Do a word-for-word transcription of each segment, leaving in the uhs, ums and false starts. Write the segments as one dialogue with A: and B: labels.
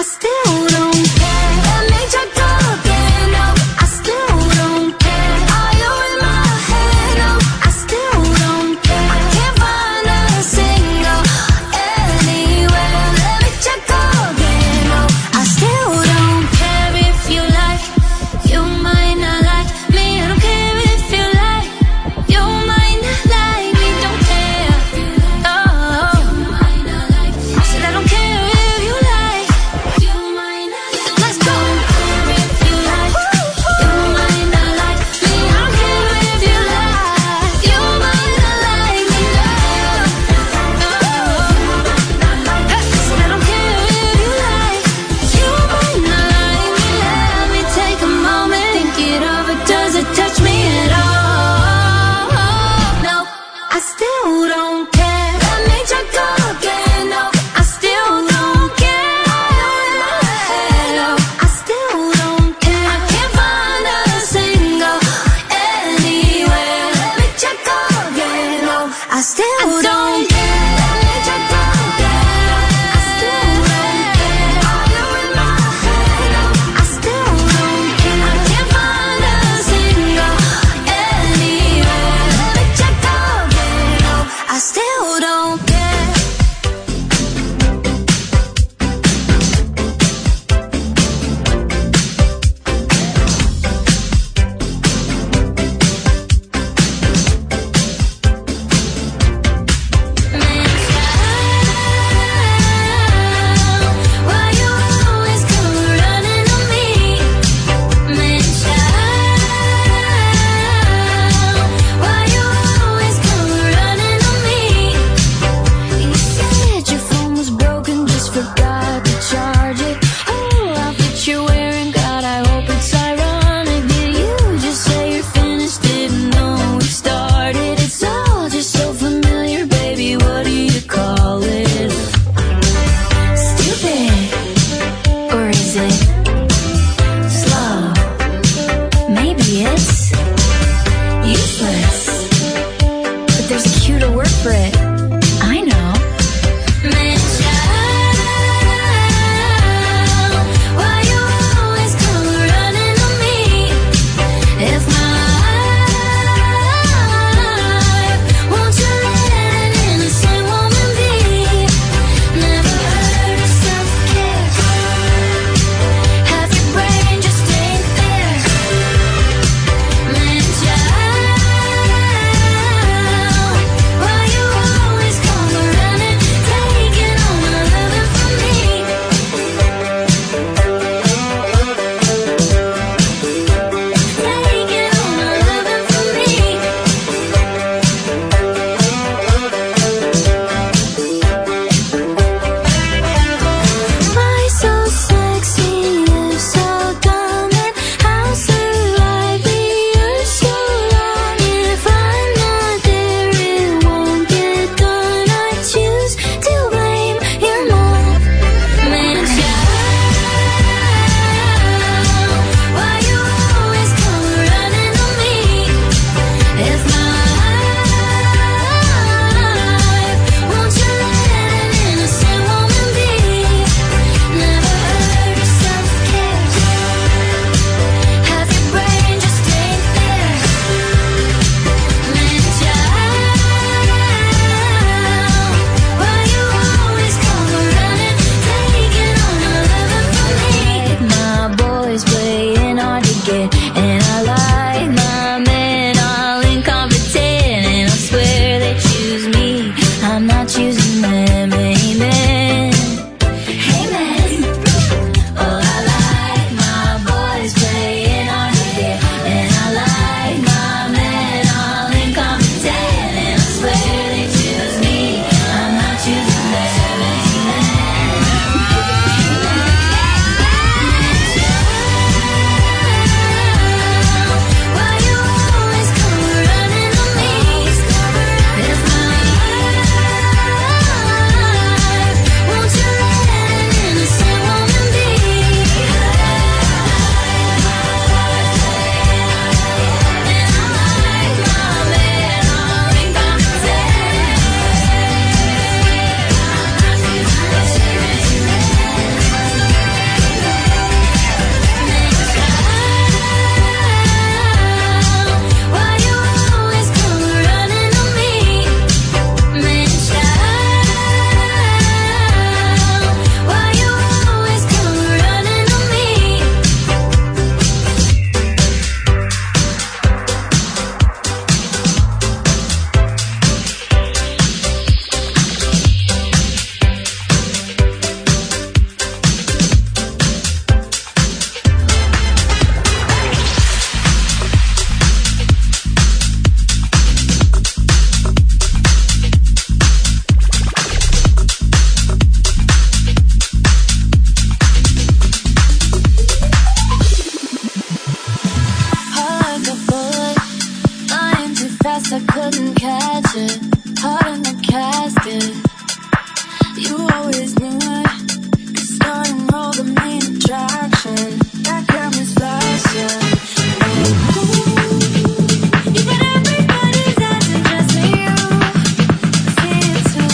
A: still don't care. Let me check again, no, I still don't care. Are you in my head? No, I still don't care. I can't find a single anywhere. Let me check again, no, I still don't care if you like. You might not like me. I don't care if you like. You might not like me. Don't care. Oh, I said I don't care if you like. You ratchet, heart in the casket. You always knew it, 'cause start and roll the main attraction. That camera's flashing. Even everybody's acting just for you. I see it too.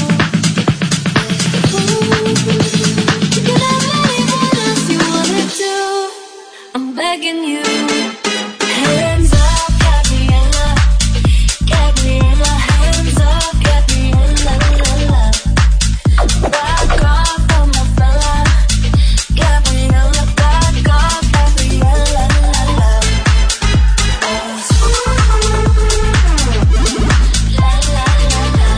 A: Ooh, you can have anyone else you wanna do. I'm begging you. Hands up, Gabriella. Gabriella, hands up, Gabriella, la la. Back off from my fella. Gabriella, back off, Gabriella, la la. La la la la.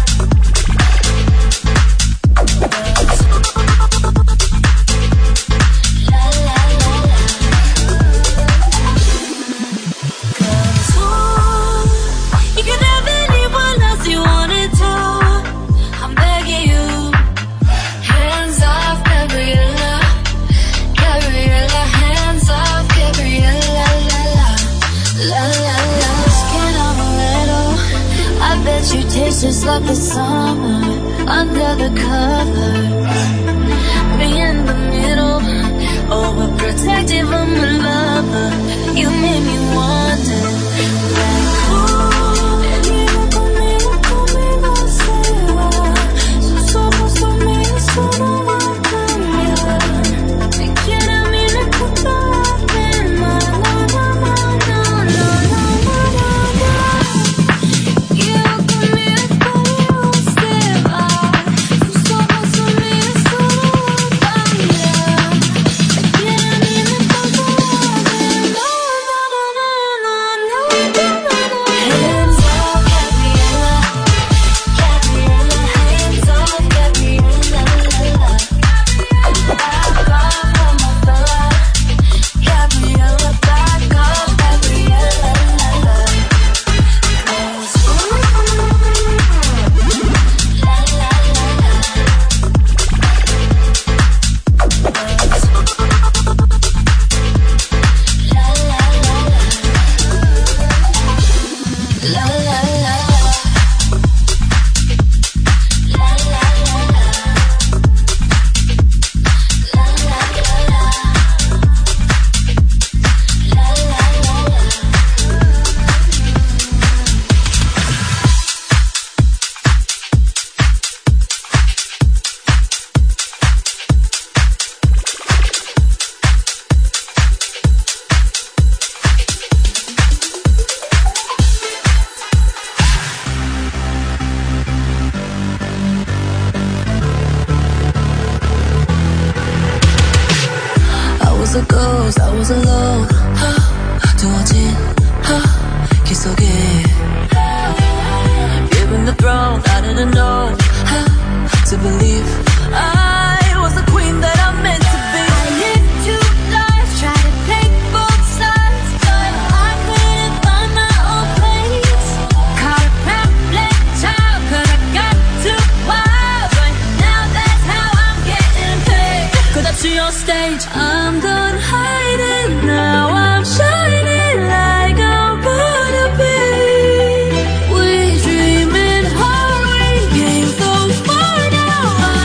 A: La la la la. Cause ooh, you can have anyone else you wanted to. I'm begging you. Hands off, Gabriella. Gabriella, hands off, Gabriella, la la. La la la. Skin on a little. I bet you taste just like the summer under the covers. Me in the middle, overprotective, I'm a lover. You made me wonder, like, ooh, venimos conmigo, conmigo se va. Sus ojos son míos, eso no va a cambiar. Te quiere a mí, me gusta la pena. No, no, no, no, no, no, no, no. Quiero conmigo, conmigo se va. Sus ojos son míos, eso no va a cambiar. Te quiere a mí, me gusta la pena. No, no, no, no, no, no, no, no. Hands off, Gabriella. Gabriella, hands off, Gabriella, la la. Back off from my fella. Gabriella, back off, Gabriella, la la. Cause ooh, la la la la. La la la. La la la la. La la la la. La la la la. La la la la. I was a ghost, I was alone. 두어진 길 속에 given the throne, I didn't know to believe I was the queen that I'm meant to be. I lived two lives, tried to take both sides, but I couldn't find my own place. Caught a problem child, 'cause I got too wild, but now that's how I'm getting paid. 'Cause up to your stage, I'm done hiding, now I'm shining like I'm born to be. We dreaming hard, we came so far, now I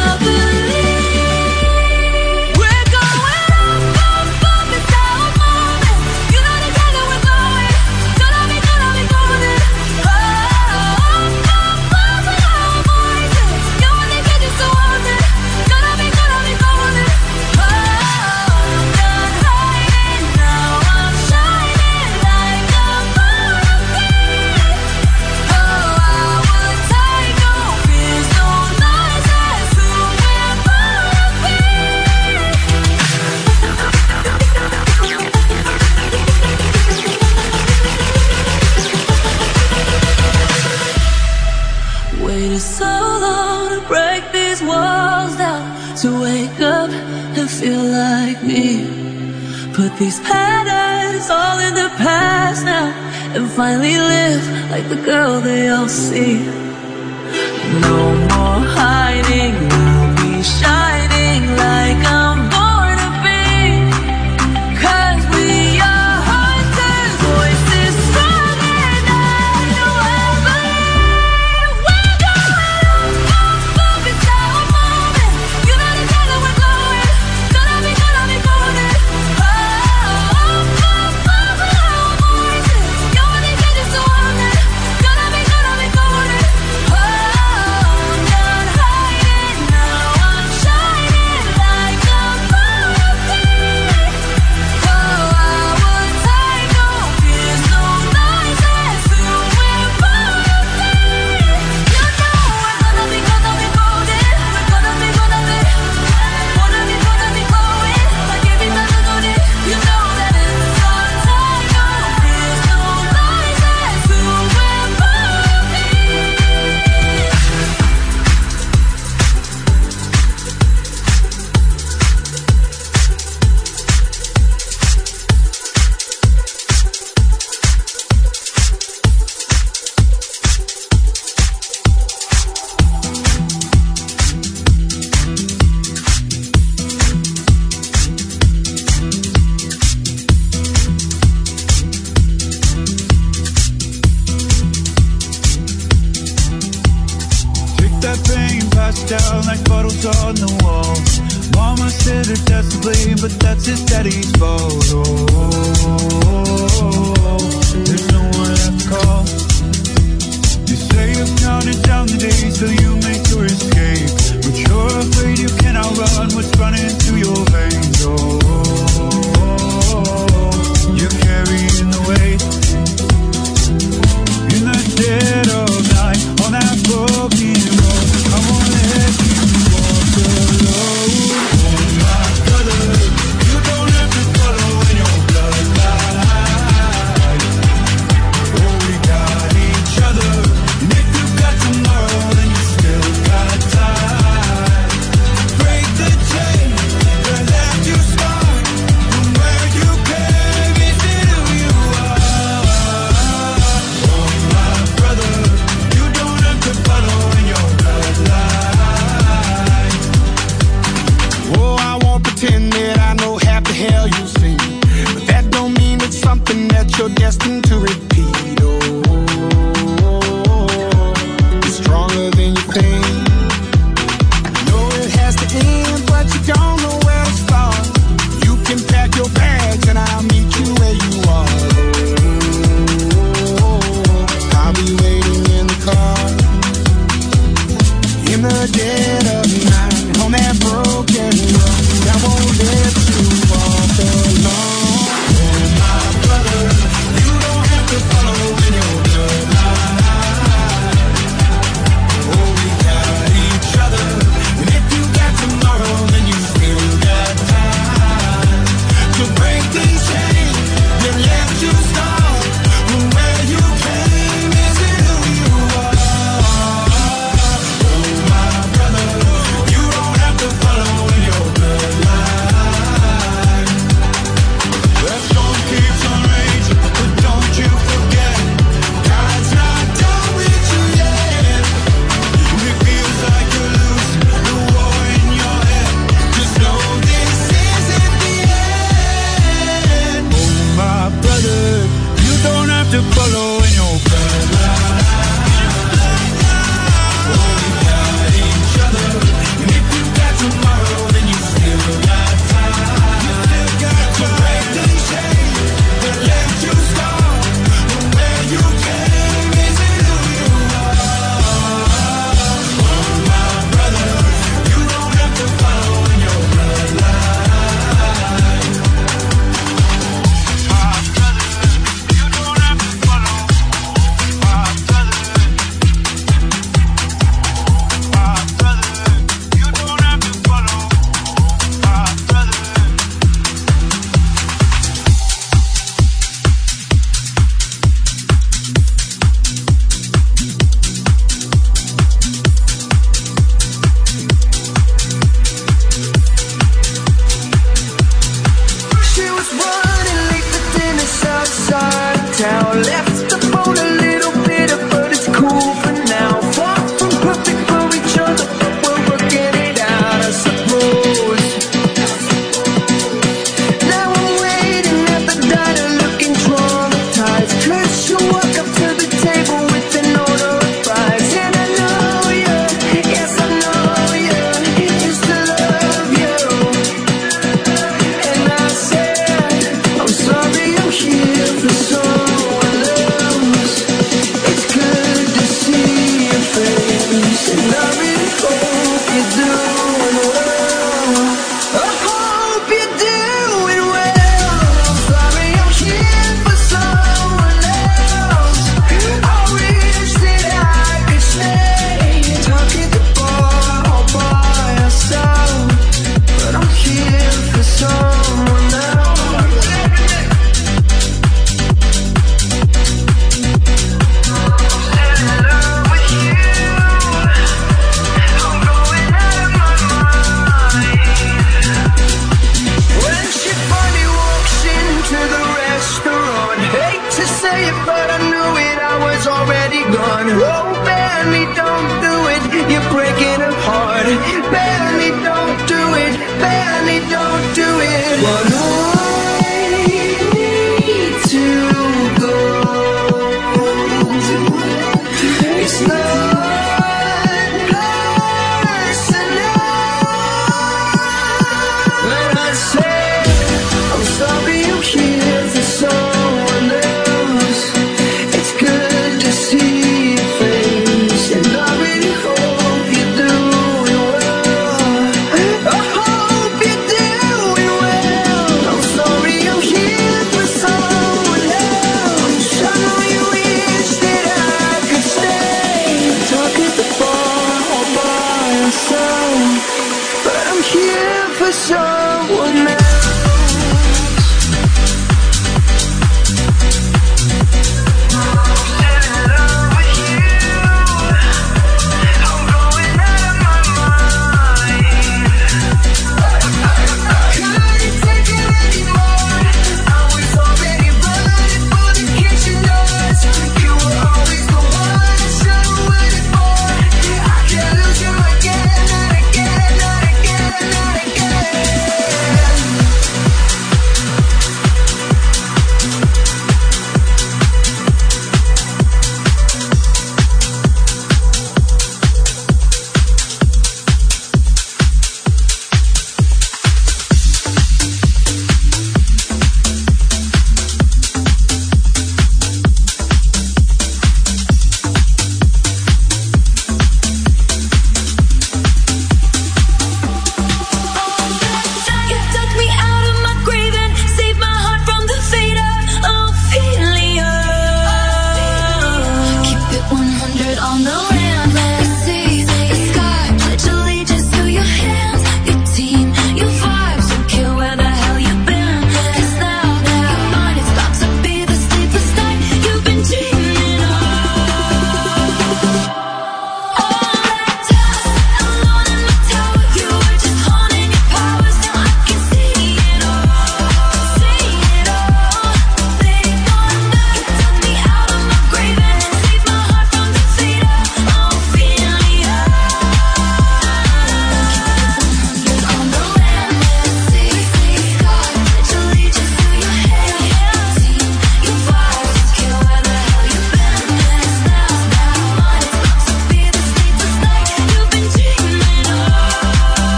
A: believe. We're going up, up, up, it's our moment. You know the kind that we're going. Don't let me, don't let me go with it. Oh, up, up, up, with our voices. You wanna get you so haunted. Don't let me, don't let me go with it. Oh, I'm done hiding, now I'm shining like I'm born to be. Oh, I would take no fears, no lies, that's who we're born to be. Waited so long to break these walls down, to wake up and feel like me. Put these patterns all in the past now, and finally live like the girl they all see. No more hiding, I'll be shining like I'm born to be. 'Cause we are hunters, voices stronger than you ever believe.
B: name, but that's his daddy's photo. There's no one left to call. You say you've counted down the days till you make your escape, but you're afraid you cannot run what's running through your veins. Oh, you're carrying the weight in the dead of night on that broken road. I won't let you walk alone. Oh my brother, you don't have to follow in your bloodline. Oh, we got each other, and if you got tomorrow, then you still got time. Break the chain that left you scarred from where you came into who you are. Oh my brother, you don't have to follow in your bloodline.
C: Oh, I won't pretend that I know half the hell you've seen, but that don't mean it's something that you're destined to repeat. Oh, it's stronger than you think. You know it has to end, but you don't know where to start. You can pack your bags and I'll meet you where you are. Oh, I'll be waiting in the car in the dead of night on that broken road. I won't let you walk alone.
B: Oh my brother, you don't have to follow in your bloodline. Oh, we got each other, and if you got tomorrow, then you still got time to break these chains that left you scarred from where you came into who you are. Oh my brother, you don't have to follow in your bloodline. That storm keeps on raging, but don't you forget, God's not done with you yet. When it feels like you're losing the war in your head, just know this isn't the end. Oh my brother, you don't have to follow in your bloodline. Oh, we got each other, and if you got tomorrow, then you still got time. To break these chains that left you scarred from where you came into who you are. Oh my brother, you don't have to follow in your bloodline. My brother, you don't have to follow. My brother, my brother, you don't have to follow. My brother.
D: She was running late for dinner outside town, left